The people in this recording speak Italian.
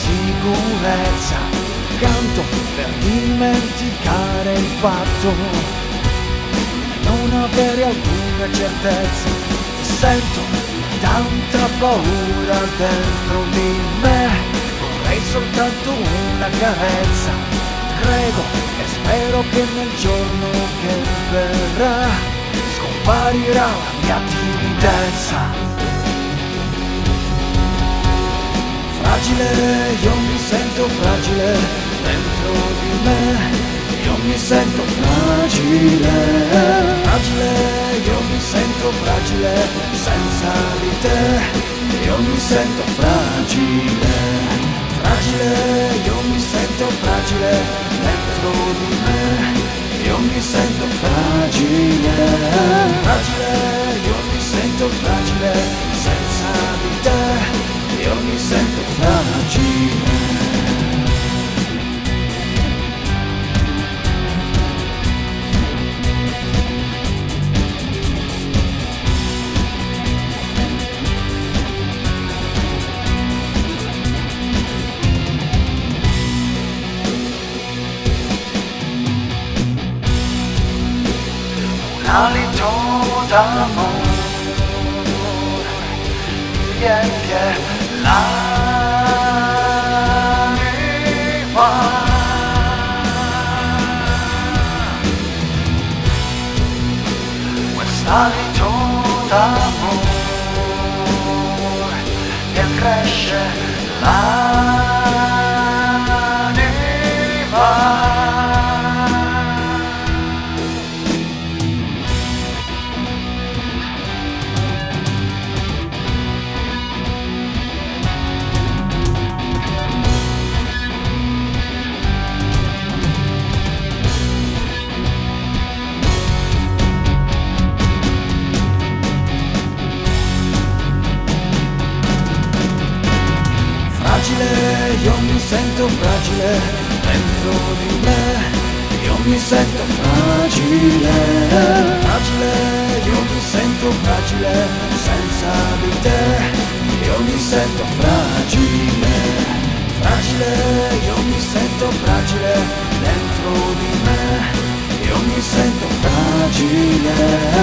sicurezza, canto per dimenticare il fatto, non avere alcuna certezza, sento tanta paura dentro di me, vorrei soltanto una carezza, credo e spero che nel giorno che verrà scomparirà la mia timidezza. Fragile, io mi sento fragile, dentro di me, io mi sento fragile, fragile, io mi sento fragile, senza di te, io mi sento fragile, fragile, io mi sento fragile, dentro di me, io mi sento fragile, fragile, io mi sento fragile, senza di te, io mi sento fragile. Un alito d'amore, yeah, yeah. L'anima, quest'alito d'amore che cresce l'anima. Io mi sento fragile, dentro di me, io mi sento fragile, fragile, io mi sento fragile, senza di te, io mi sento fragile, fragile, io mi sento fragile, dentro di me, io mi sento fragile,